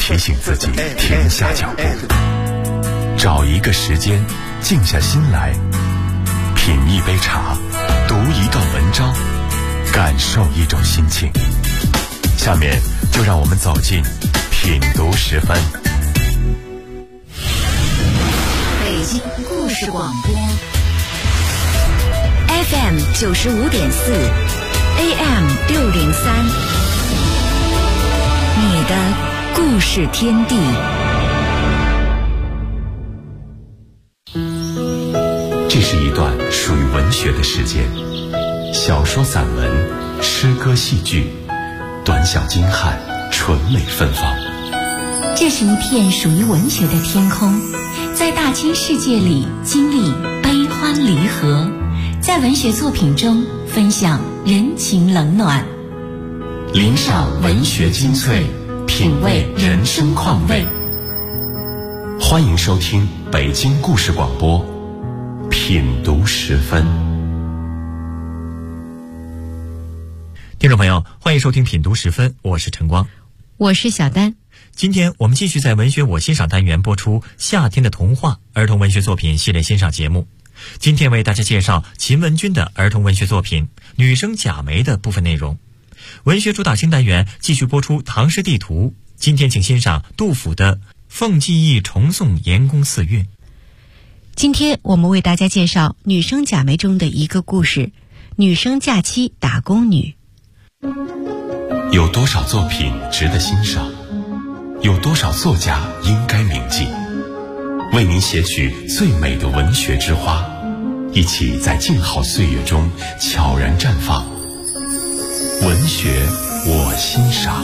提醒自己停下脚步，找一个时间静下心来，品一杯茶，读一段文章，感受一种心情。下面就让我们走进品读10分。 北京故事广播 FM 95.4 AM 603，你的故事天地。 这是一段属于文学的时间，小说、散文、诗歌、戏剧，短小精悍，纯美芬芳。 这是一片属于文学的天空，在大千世界里经历悲欢离合，在文学作品中分享人情冷暖， 领赏文学精粹，品味人生况味。欢迎收听北京故事广播品读10分。 听众朋友，欢迎收听品读10分，我是晨光， 我是小丹。 今天我们继续在文学我欣赏单元播出夏天的童话儿童文学作品系列欣赏节目。今天为大家介绍秦文君的儿童文学作品《女生贾梅》的部分内容。文学主打新单元继续播出唐诗地图，今天请欣赏杜甫的《奉记忆重诵严公4月》。 今天我们为大家介绍《女生贾梅》中的一个故事，女生假期打工女。 有多少作品值得欣赏？有多少作家应该铭记？为您写取最美的文学之花，一起在静好岁月中悄然绽放。文学我欣赏。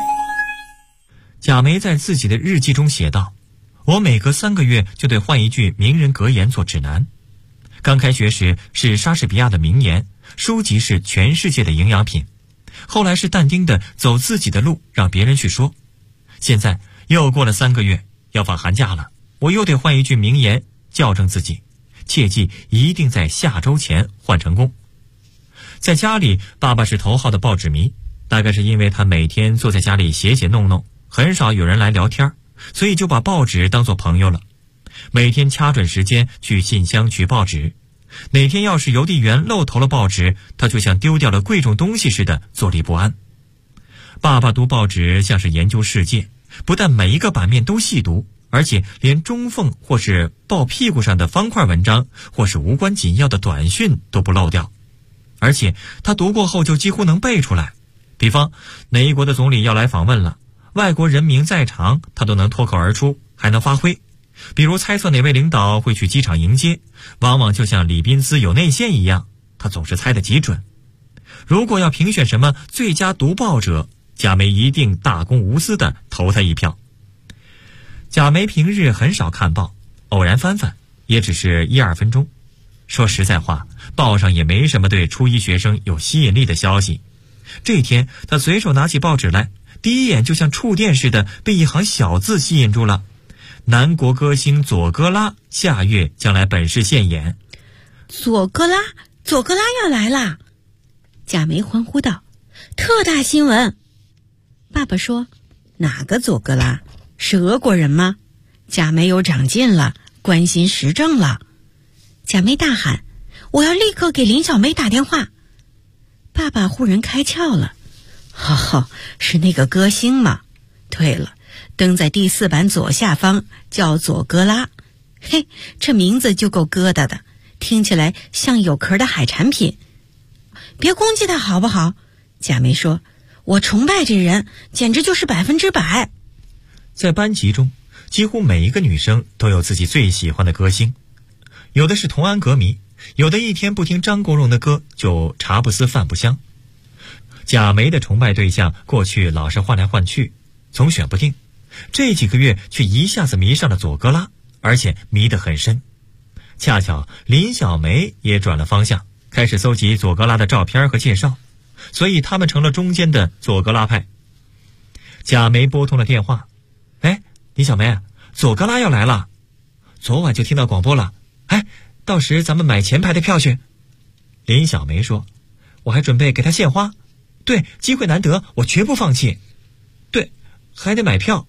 贾梅在自己的日记中写道，我每隔3个月就得换一句名人格言做指南。刚开学时是莎士比亚的名言，书籍是全世界的营养品，后来是但丁的走自己的路，让别人去说。现在又过了3个月，要放寒假了，我又得换一句名言校正自己，切记一定在下周前换成功。在家里，爸爸是头号的报纸迷，大概是因为他每天坐在家里写写弄弄，很少有人来聊天，所以就把报纸当作朋友了。每天掐准时间去信箱取报纸，哪天要是邮递员漏投了报纸，他就像丢掉了贵重东西似的坐立不安。爸爸读报纸像是研究世界，不但每一个版面都细读，而且连中缝或是报屁股上的方块文章，或是无关紧要的短讯都不漏掉。而且他读过后就几乎能背出来，比方哪一国的总理要来访问了，外国人名在场，他都能脱口而出，还能发挥。比如猜测哪位领导会去机场迎接，往往就像李宾斯有内线一样，他总是猜得极准。如果要评选什么最佳读报者，贾梅一定大公无私地投他一票。贾梅平日很少看报，偶然翻翻，也只是1-2分钟。说实在话，报上也没什么对初一学生有吸引力的消息。这天他随手拿起报纸来，第一眼就像触电似的被一行小字吸引住了：南国歌星佐格拉下月将来本市现演。 佐格拉要来啦！贾梅欢呼道，特大新闻。爸爸说，哪个佐格拉？是俄国人吗？贾梅有长进了，关心时政了。贾梅大喊，我要立刻给林小梅打电话。爸爸忽然开窍了，是那个歌星吗？对了，登在第4版左下方，叫佐格拉。嘿，这名字就够疙瘩的，听起来像有壳的海产品。别攻击他好不好？贾梅说，我崇拜这人，简直就是100%。 在班级中，几乎每一个女生都有自己最喜欢的歌星，有的是童安格迷，有的一天不听张国荣的歌就茶不思饭不香。贾梅的崇拜对象过去老是换来换去，总选不定，这几个月却一下子迷上了佐格拉，而且迷得很深。恰巧林小梅也转了方向，开始搜集佐格拉的照片和介绍，所以他们成了中间的佐格拉派。贾梅拨通了电话，林小梅，佐格拉要来了，昨晚就听到广播了，到时咱们买前排的票去。林小梅说，我还准备给他献花，对，机会难得，我绝不放弃。对，还得买票。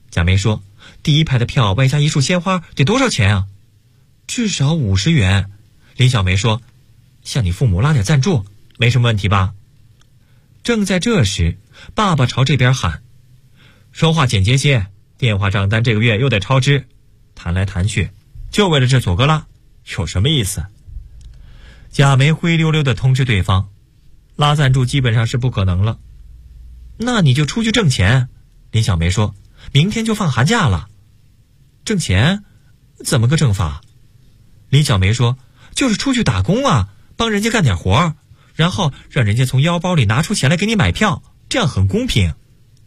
贾梅说，第一排的票外加一束鲜花得多少钱啊？至少50元。林小梅说，向你父母拉点赞助，没什么问题吧？正在这时，爸爸朝这边喊，说话简洁些，电话账单这个月又得超支，谈来谈去就为了这佐格拉，有什么意思？贾梅灰溜溜地通知对方，拉赞助基本上是不可能了。那你就出去挣钱。林小梅说，明天就放寒假了。挣钱？怎么个挣法？林小梅说，就是出去打工啊，帮人家干点活，然后让人家从腰包里拿出钱来给你买票，这样很公平。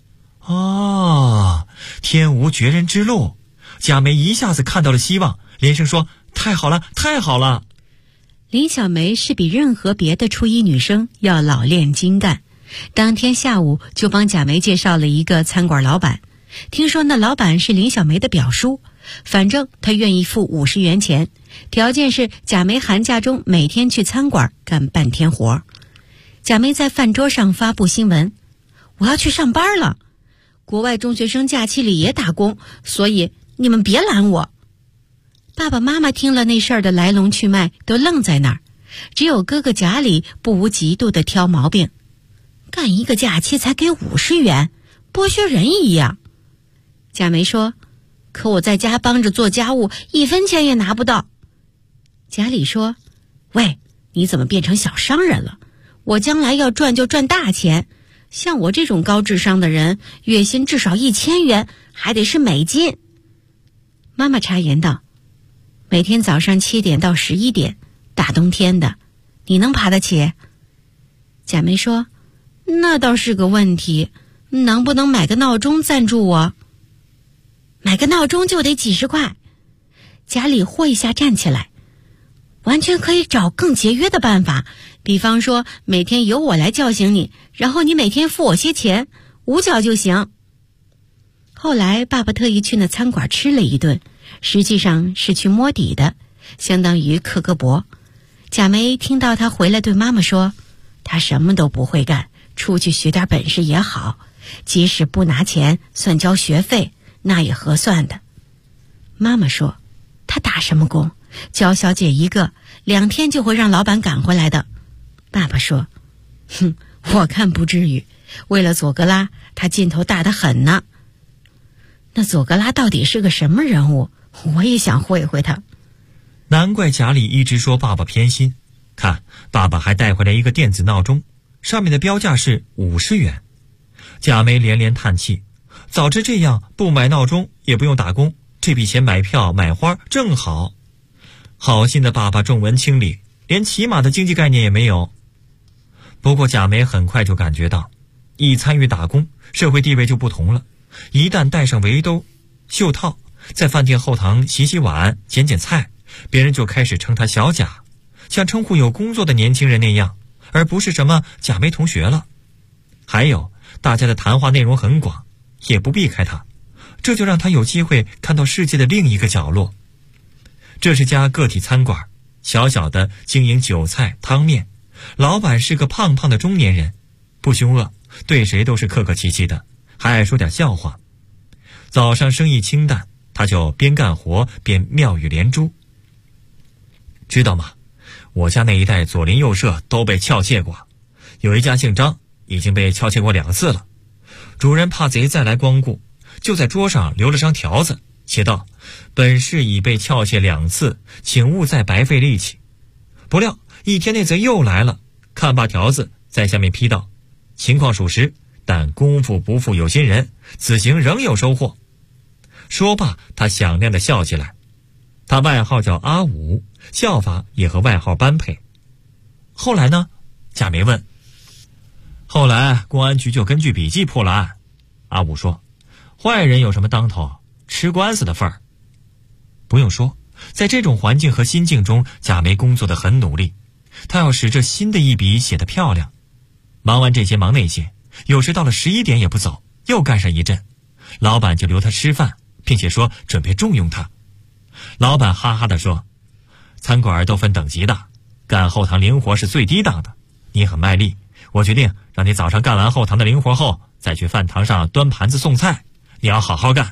哦，天无绝人之路。贾梅一下子看到了希望，连声说，太好了，太好了。 林小梅是比任何别的初一女生要老练精干，当天下午就帮贾梅介绍了一个餐馆老板。听说那老板是林小梅的表叔，反正他愿意付50元钱，条件是贾梅寒假中每天去餐馆干半天活。贾梅在饭桌上发布新闻，我要去上班了，国外中学生假期里也打工，所以你们别拦我。爸爸妈妈听了那事儿的来龙去脉都愣在那儿，只有哥哥贾里不无嫉妒地挑毛病，干一个假期才给50元，剥削人一样。贾梅说，可我在家帮着做家务，1分钱也拿不到。贾里说，喂，你怎么变成小商人了？我将来要赚就赚大钱，像我这种高智商的人，月薪至少1000元，还得是美金。妈妈插言道，每天早上7点到11点，大冬天的，你能爬得起？贾梅说，那倒是个问题，能不能买个闹钟赞助我？买个闹钟就得几十块。贾里豁一下站起来，完全可以找更节约的办法，比方说每天由我来叫醒你，然后你每天付我些钱，5角就行。后来爸爸特意去那餐馆吃了一顿，实际上是去摸底的，相当于克个膊。贾梅听到他回来对妈妈说，他什么都不会干，出去学点本事也好，即使不拿钱算交学费，那也合算的。妈妈说，他打什么工？娇小姐一个，2天就会让老板赶回来的。爸爸说，哼，我看不至于，为了佐格拉，他劲头大得很呢。那佐格拉到底是个什么人物？我也想会会他。 难怪贾里一直说爸爸偏心，看，爸爸还带回来一个电子闹钟，上面的标价是50元。贾梅连连叹气，早知这样，不买闹钟也不用打工，这笔钱买票买花正好。好心的爸爸重文轻理，连起码的经济概念也没有。不过贾梅很快就感觉到，一参与打工，社会地位就不同了。一旦戴上围兜袖套，在饭店后堂洗洗碗捡捡菜，别人就开始称他小贾，像称呼有工作的年轻人那样，而不是什么贾梅同学了。还有大家的谈话内容很广，也不避开他，这就让他有机会看到世界的另一个角落。这是家个体餐馆，小小的经营韭菜汤面，老板是个胖胖的中年人，不凶恶，对谁都是客客气气的，还爱说点笑话。早上生意清淡，他就边干活边妙语连珠。知道吗？我家那一带左邻右舍都被盗窃过，有一家姓张，已经被盗窃过2次了。主人怕贼再来光顾，就在桌上留了张条子，写道：本市已被盗窃2次，请勿再白费力气。不料一天那贼又来了，看罢条子，在下面批道：情况属实，但功夫不负有心人，此行仍有收获。说罢，他响亮地笑起来。他外号叫阿武，笑法也和外号般配。后来呢？贾梅问。后来公安局就根据笔记破了案。阿武说，坏人有什么当头，吃官司的份儿。不用说，在这种环境和心境中，贾梅工作得很努力，他要使这新的一笔写得漂亮。忙完这些忙那些，有时到了11点也不走，又干上一阵。老板就留他吃饭，并且说准备重用他。老板哈哈地说，餐馆都分等级的，干后堂零活是最低档的，你很卖力，我决定让你早上干完后堂的零活后，再去饭堂上端盘子送菜，你要好好干，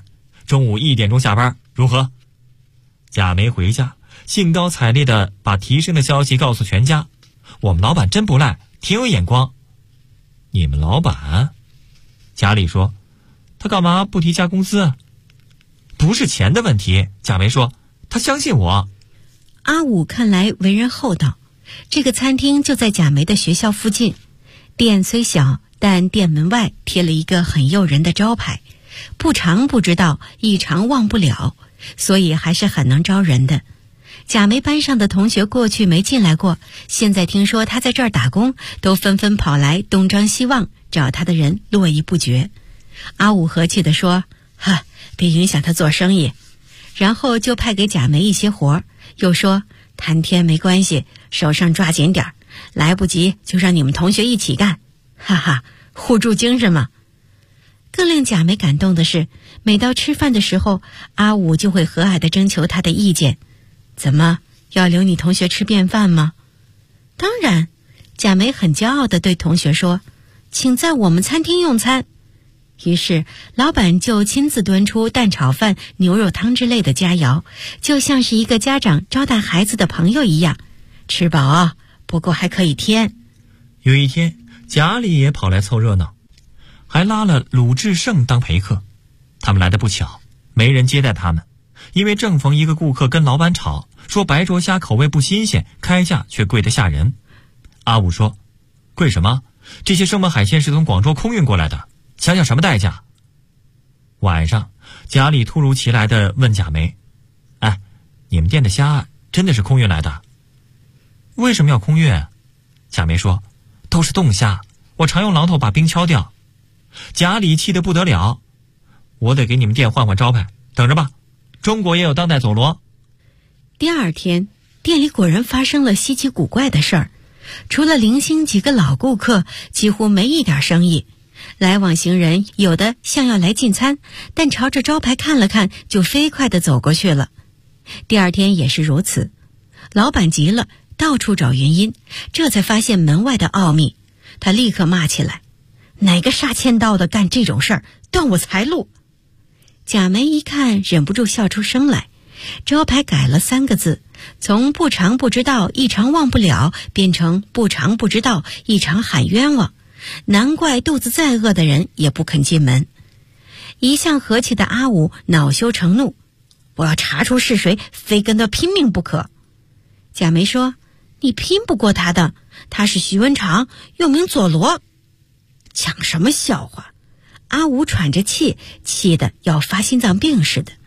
中午1点钟下班，如何？贾梅回家，兴高采烈地把提升的消息告诉全家。我们老板真不赖，挺有眼光。你们老板？贾里说，他干嘛不提加工资？不是钱的问题，贾梅说，他相信我。 阿武看来为人厚道，这个餐厅就在贾梅的学校附近，店虽小，但店门外贴了一个很诱人的招牌，不尝不知道，一尝忘不了，所以还是很能招人的。贾梅班上的同学过去没进来过，现在听说他在这儿打工，都纷纷跑来东张西望，找他的人络绎不绝。阿武和气地说，别影响他做生意，然后就派给贾梅一些活，又说谈天没关系，手上抓紧点，来不及就让你们同学一起干，互助精神嘛。更令贾梅感动的是，每到吃饭的时候，阿武就会和蔼地征求他的意见。怎么，要留你同学吃便饭吗？当然，贾梅很骄傲地对同学说，请在我们餐厅用餐。于是老板就亲自端出蛋炒饭、牛肉汤之类的佳肴，就像是一个家长招待孩子的朋友一样。吃饱啊，不过还可以添。 有一天，贾里也跑来凑热闹，还拉了鲁智胜当陪客。他们来得不巧，没人接待他们，因为正逢一个顾客跟老板吵，说白灼虾口味不新鲜，开价却贵得吓人。阿武说，贵什么？这些生猛海鲜是从广州空运过来的，想想什么代价。晚上，贾里突如其来地问贾梅，你们店的虾真的是空运来的？为什么要空运？贾梅说，都是冻虾，我常用榔头把冰敲掉。贾里气得不得了，我得给你们店换换招牌，等着吧，中国也有当代佐罗。 第二天，店里果然发生了稀奇古怪的事儿，除了零星几个老顾客，几乎没一点生意。来往行人有的像要来进餐，但朝着招牌看了看，就飞快地走过去了。第二天也是如此，老板急了，到处找原因，这才发现门外的奥秘。他立刻骂起来，哪个杀千刀的干这种事儿，断我财路。贾梅一看，忍不住笑出声来。招牌改了3个字，从不尝不知道，一尝忘不了，变成不尝不知道，一尝喊冤枉。难怪肚子再饿的人也不肯进门。一向和气的阿武恼羞成怒，我要查出是谁，非跟他拼命不可。贾梅说，你拼不过他的，他是徐文长，又名佐罗。讲什么笑话？阿武喘着气，气得要发心脏病似的。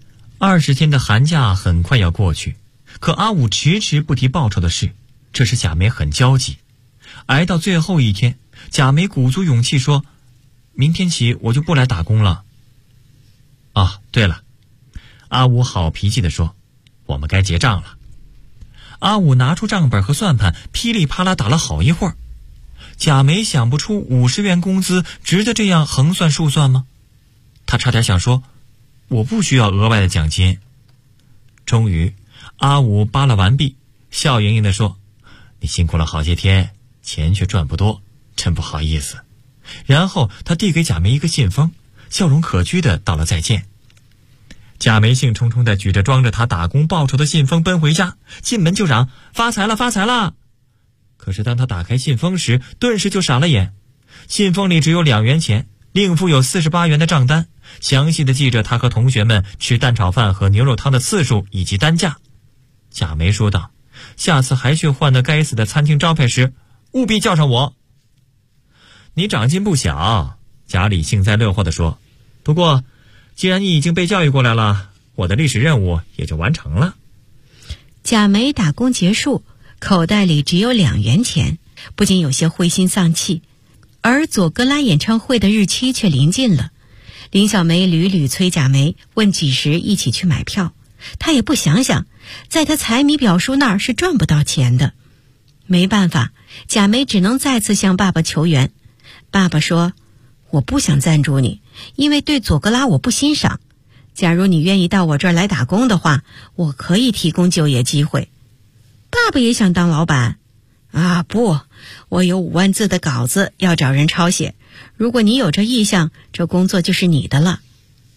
20天的寒假很快要过去，可阿武迟迟不提报酬的事，这使贾梅很焦急。挨到最后一天，贾梅鼓足勇气说，明天起我就不来打工了。对了，阿武好脾气地说，我们该结账了。阿武拿出账本和算盘，噼里啪啦打了好一会儿。贾梅想不出50元工资值得这样横算竖算吗？他差点想说，我不需要额外的奖金。终于，阿武扒拉完毕，笑盈盈地说，你辛苦了好些天，钱却赚不多，真不好意思。然后他递给贾梅一个信封，笑容可掬地道了再见。贾梅兴冲冲地举着装着他打工报酬的信封奔回家，进门就嚷，发财了发财了。可是当他打开信封时，顿时就傻了眼。信封里只有2元钱，另附有48元的账单，详细的记着他和同学们吃蛋炒饭和牛肉汤的次数以及单价。贾梅说道，下次还去换那该死的餐厅招牌时，务必叫上我。你长进不小，贾里幸灾乐祸地说，不过既然你已经被教育过来了，我的历史任务也就完成了。 贾梅打工结束，口袋里只有2元钱，不禁有些灰心丧气。而佐格拉演唱会的日期却临近了，林小梅屡屡催贾梅，问几时一起去买票。她也不想想，在她财迷表叔那儿是赚不到钱的。没办法，贾梅只能再次向爸爸求援。爸爸说，我不想赞助你，因为对佐格拉我不欣赏。假如你愿意到我这儿来打工的话，我可以提供就业机会。爸爸也想当老板。不，我有5万字的稿子要找人抄写，如果你有这意向，这工作就是你的了。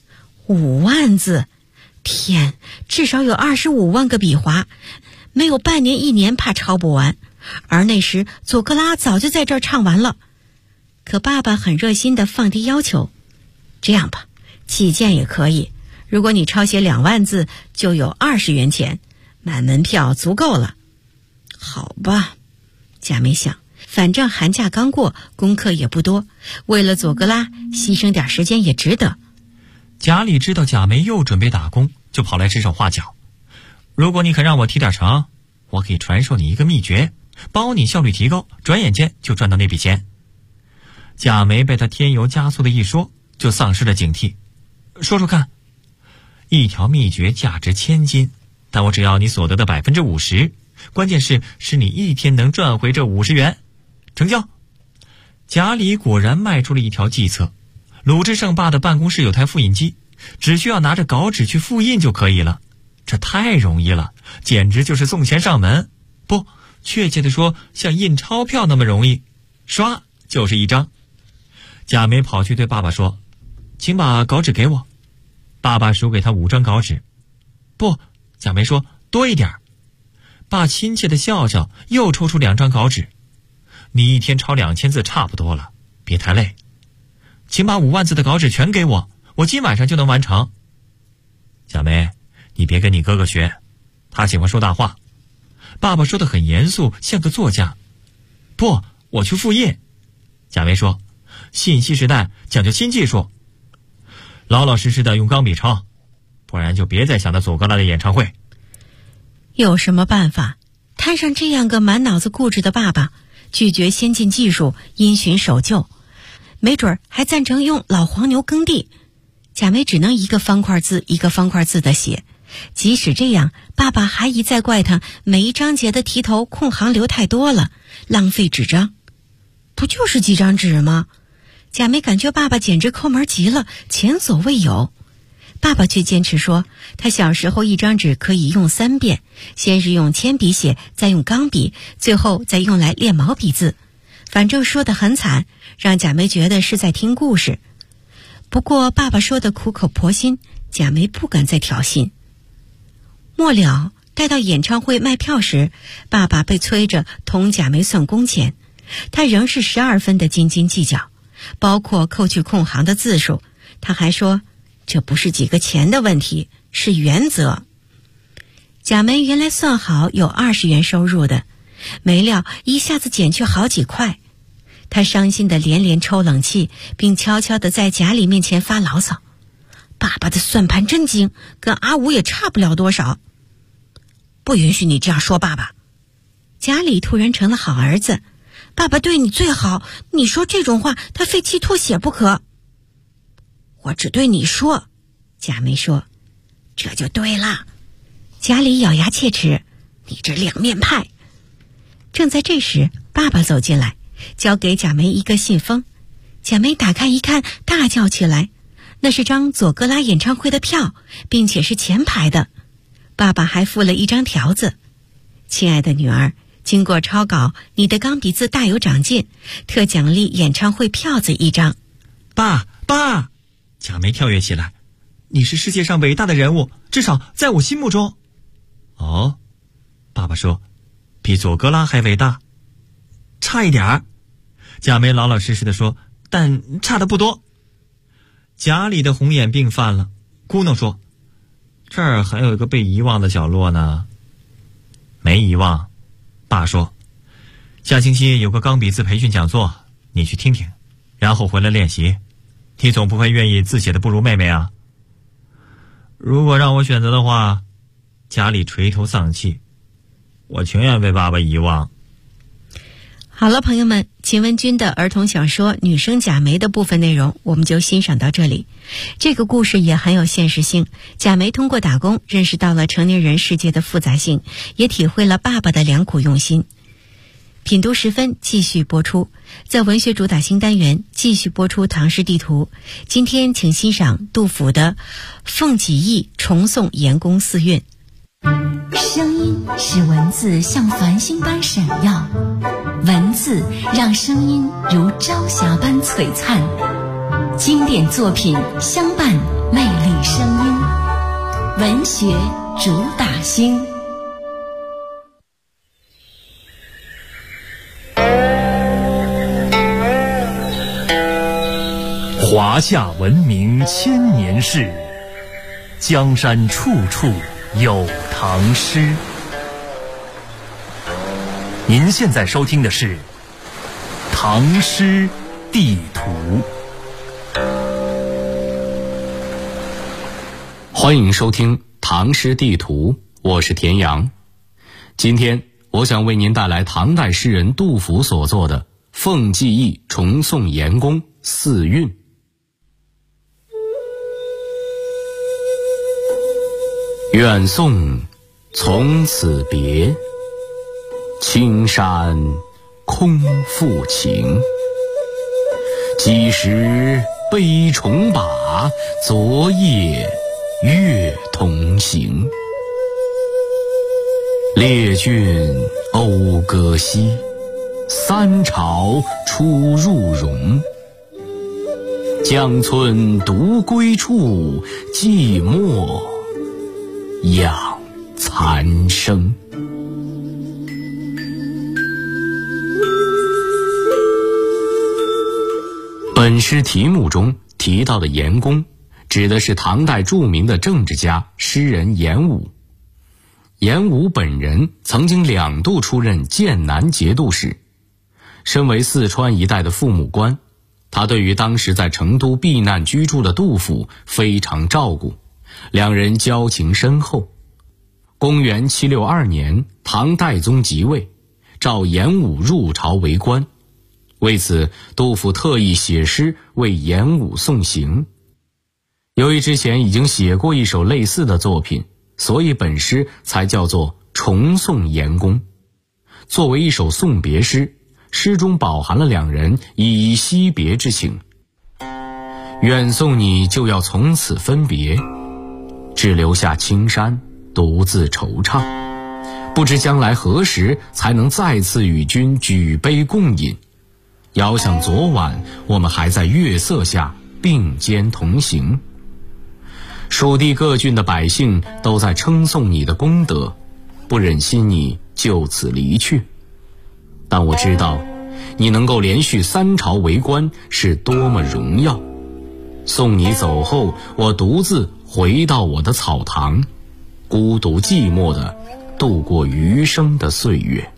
5万字，天，至少有25万个笔划，没有半年1年怕抄不完。而那时佐格拉早就在这儿唱完了。可爸爸很热心地放低要求，这样吧，寄件也可以，如果你抄写2万字，就有20元钱，买门票足够了。好吧，贾梅想，反正寒假刚过，功课也不多，为了佐格拉牺牲点时间也值得。 贾里知道贾梅又准备打工，就跑来指手画脚。如果你肯让我提点成，我可以传授你一个秘诀，包你效率提高，转眼间就赚到那笔钱。贾梅被他添油加醋的一说，就丧失了警惕。说说看。一条秘诀价值1000金，但我只要你所得的50%，关键是使你一天能赚回这50元。成交。贾里果然卖出了一条计策。鲁智胜爸的办公室有台复印机，只需要拿着稿纸去复印就可以了。这太容易了，简直就是送钱上门。不，确切地说，像印钞票那么容易，刷就是一张。贾梅跑去对爸爸说：“请把稿纸给我。”爸爸数给他5张稿纸。不，贾梅说，多一点。爸亲切地笑笑，又抽出2张稿纸。你一天抄2000字差不多了，别太累。请把5万字的稿纸全给我，我今晚上就能完成。贾梅，你别跟你哥哥学，他喜欢说大话。爸爸说得很严肃，像个作家。不，我去复印。贾梅说，信息时代讲究新技术，老老实实的用钢笔抄，不然就别再想到佐格拉的演唱会。 有什么办法？摊上这样个满脑子固执的爸爸，拒绝先进技术，因循守旧，没准还赞成用老黄牛耕地。贾梅只能一个方块字一个方块字的写，即使这样，爸爸还一再怪他每一章节的题头空行留太多了，浪费纸张。不就是几张纸吗？贾梅感觉爸爸简直抠门极了，前所未有。爸爸却坚持说，他小时候一张纸可以用3遍，先是用铅笔写，再用钢笔，最后再用来练毛笔字。反正说得很惨，让贾梅觉得是在听故事。不过爸爸说的苦口婆心，贾梅不敢再挑衅。末了，待到演唱会卖票时，爸爸被催着同贾梅算工钱，他仍是12分的斤斤计较，包括扣去空行的字数。他还说，这不是几个钱的问题，是原则。贾梅原来算好有20元收入的，没料一下子减去好几块。他伤心地连连抽冷气，并悄悄地在贾里面前发牢骚，爸爸的算盘真精，跟阿五也差不了多少。不允许你这样说爸爸。贾里突然成了好儿子，爸爸对你最好，你说这种话他非气吐血不可。我只对你说。贾梅说，这就对了。贾里咬牙切齿，你这两面派。正在这时，爸爸走进来，交给贾梅一个信封。贾梅打开一看，大叫起来，那是张佐格拉演唱会的票，并且是前排的。爸爸还附了一张条子，亲爱的女儿，经过抄稿，你的钢笔字大有长进，特奖励演唱会票子1张。 爸，贾梅跳跃起来，你是世界上伟大的人物，至少在我心目中。哦，爸爸说，比佐格拉还伟大？差一点儿。贾梅老老实实地说，但差得不多。贾里的红眼病犯了，咕哝说，这儿还有一个被遗忘的角落呢。没遗忘，爸说，下星期有个钢笔字培训讲座，你去听听，然后回来练习。你总不会愿意字写的不如妹妹啊？如果让我选择的话，贾里垂头丧气，我情愿被爸爸遗忘。 好了，朋友们，秦文君的儿童小说《女生贾梅》的部分内容我们就欣赏到这里。这个故事也很有现实性，贾梅通过打工认识到了成年人世界的复杂性，也体会了爸爸的良苦用心。品读10分继续播出，在文学主打新单元继续播出唐诗地图。今天请欣赏杜甫的《凤起义重送严公四韵》。 声音使文字像繁星般闪耀，文字让声音如朝霞般璀璨。经典作品相伴，魅力声音，文学主打星。 华夏文明千年事，江山处处有唐诗。您现在收听的是《唐诗地图》。 欢迎收听《唐诗地图》，我是田阳。今天我想为您带来唐代诗人杜甫所作的《凤寄忆重送颜公四韵》。远送从此别，青山空复情。几时悲重把，昨夜月同行。列郡讴歌兮，三朝出入荣。江村独归处，寂寞养残生。本诗题目中提到的颜公，指的是唐代著名的政治家、诗人颜武。颜武本人曾经2度出任剑南节度使，身为四川一带的父母官，他对于当时在成都避难居住的杜甫非常照顾，两人交情深厚。公元762年，唐代宗即位，召颜武入朝为官。为此，杜甫特意写诗为颜武送行。由于之前已经写过一首类似的作品，所以本诗才叫做重送颜公。作为一首送别诗，诗中饱含了两人依依惜别之情。远送你就要从此分别，只留下青山独自惆怅。不知将来何时才能再次与君举杯共饮。遥想昨晚，我们还在月色下并肩同行。蜀地各郡的百姓都在称颂你的功德，不忍心你就此离去。但我知道，你能够连续3朝为官是多么荣耀。送你走后，我独自回到我的草堂，孤独寂寞地度过余生的岁月。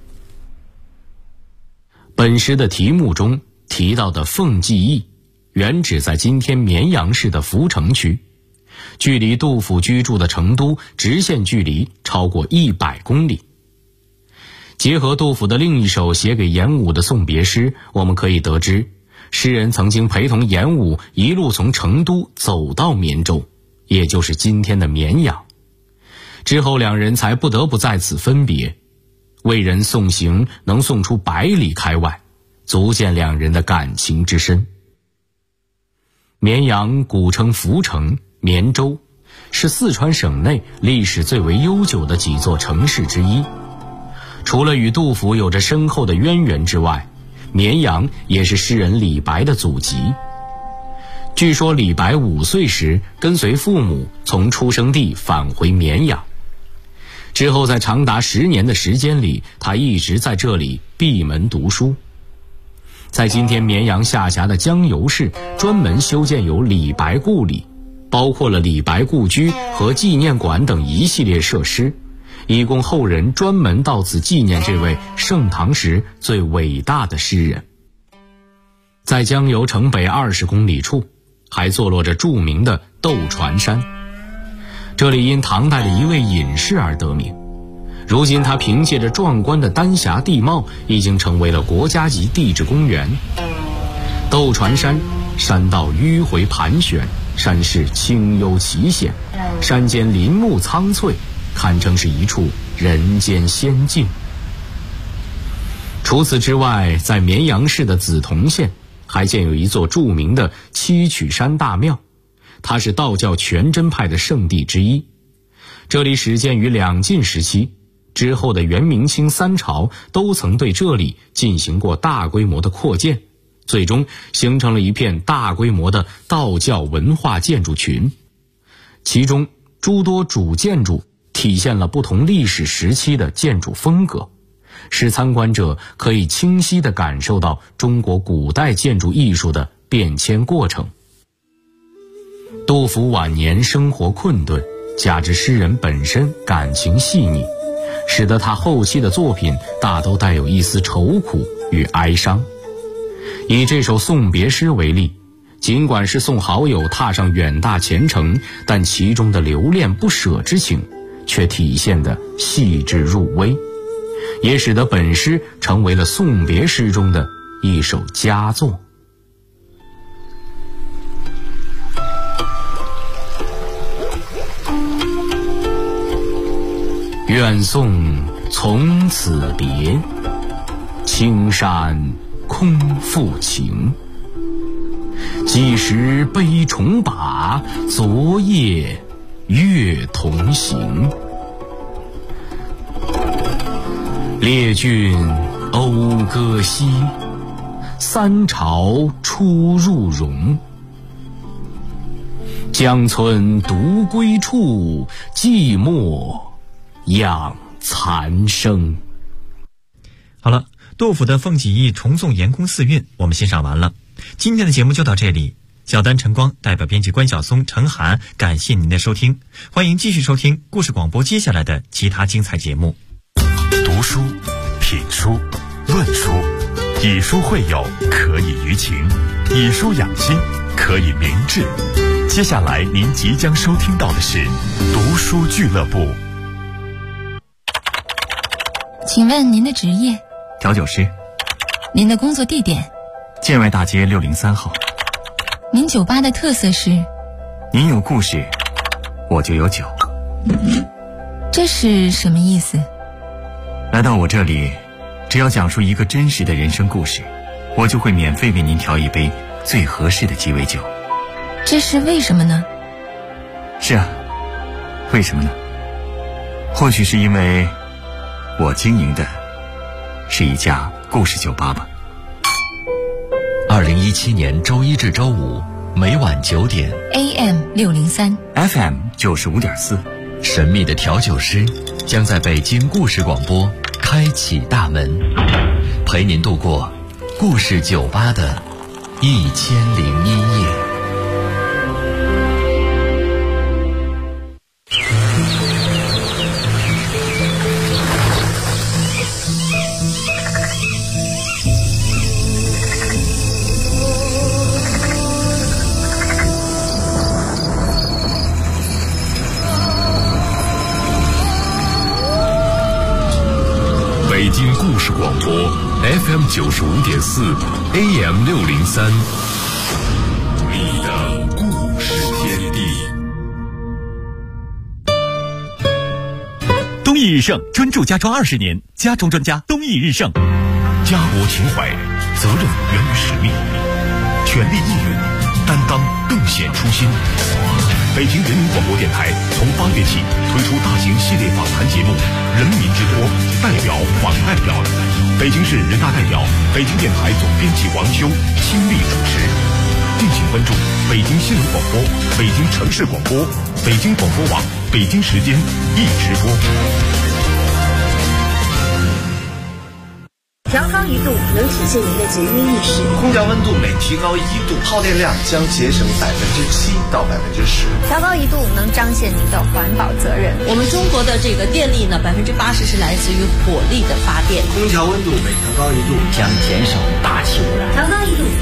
本诗的题目中提到的凤寄忆，原指在今天绵阳市的阜城区，距离杜甫居住的成都直线距离超过100公里。结合杜甫的另一首写给颜武的送别诗，我们可以得知，诗人曾经陪同颜武一路从成都走到绵州，也就是今天的绵阳。之后两人才不得不在此分别。为人送行能送出100里开外，足见两人的感情之深。绵阳古称阜城、绵州，是四川省内历史最为悠久的几座城市之一。除了与杜甫有着深厚的渊源之外，绵阳也是诗人李白的祖籍。据说李白5岁时跟随父母从出生地返回绵阳，之后在长达10年的时间里，他一直在这里闭门读书。在今天绵阳下辖的江油市，专门修建有李白故里，包括了李白故居和纪念馆等一系列设施，以供后人专门到此纪念这位盛唐时最伟大的诗人。在江油城北20公里处，还坐落着著名的斗船山，这里因唐代的一位隐士而得名。如今它凭借着壮观的丹霞地貌，已经成为了国家级地质公园。斗船山山道迂回盘旋，山势清幽奇险，山间林木苍翠，堪称是一处人间仙境。除此之外，在绵阳市的梓潼县还建有一座著名的七曲山大庙，它是道教全真派的圣地之一。这里始建于两晋时期，之后的元明清3朝都曾对这里进行过大规模的扩建，最终形成了一片大规模的道教文化建筑群。 其中诸多主建筑体现了不同历史时期的建筑风格，使参观者可以清晰地感受到中国古代建筑艺术的变迁过程。杜甫晚年生活困顿，加之诗人本身感情细腻，使得他后期的作品大都带有一丝愁苦与哀伤。以这首送别诗为例，尽管是送好友踏上远大前程，但其中的留恋不舍之情却体现得细致入微，也使得本诗成为了送别诗中的一首佳作。愿送从此别，青山空复情。几时悲重把，昨夜月同行。列郡讴歌兮，三朝出入荣。江村独归处，寂寞养残生。 好了，杜甫的《凤起义》重送严公四韵我们欣赏完了。今天的节目就到这里，小丹晨光代表编辑关晓松、陈涵，感谢您的收听，欢迎继续收听故事广播接下来的其他精彩节目。 读书、品书、论书，以书会友，可以娱情；以书养心，可以明志。接下来您即将收听到的是读书俱乐部。 请问您的职业？ 调酒师。 您的工作地点？ 建外大街603号。 您酒吧的特色是？ 您有故事，我就有酒。 这是什么意思？ 来到我这里，只要讲述一个真实的人生故事，我就会免费为您调一杯最合适的鸡尾酒。 这是为什么呢？ 是啊，为什么呢？或许是因为我经营的是一家故事酒吧吧。 2017年周一至周五每晚9点 AM 603 FM 95.4， 神秘的调酒师将在北京故事广播开启大门，陪您度过故事酒吧的1001夜。 北京故事广播 FM 95.4 AM 603，你的故事天地。 东义日盛专注家装20年，家装专家东义日盛。 家国情怀，责任源于使命，全力应援，担当更显初心。北京人民广播电台从8月起推出大型系列访谈节目《人民之托》，代表访代表，北京市人大代表、北京电台总编辑王修亲力主持。敬请关注北京新闻广播、北京城市广播、北京广播网、北京时间一直播。 调高1度能体现您的节约意识。 空调温度每提高1度，耗电量将节省7%到10%。 调高1度能彰显您的环保责任。 我们中国的这个电力呢，80%是来自于火力的发电。 空调温度每调高1度， 将减少大气污染。 调高1度。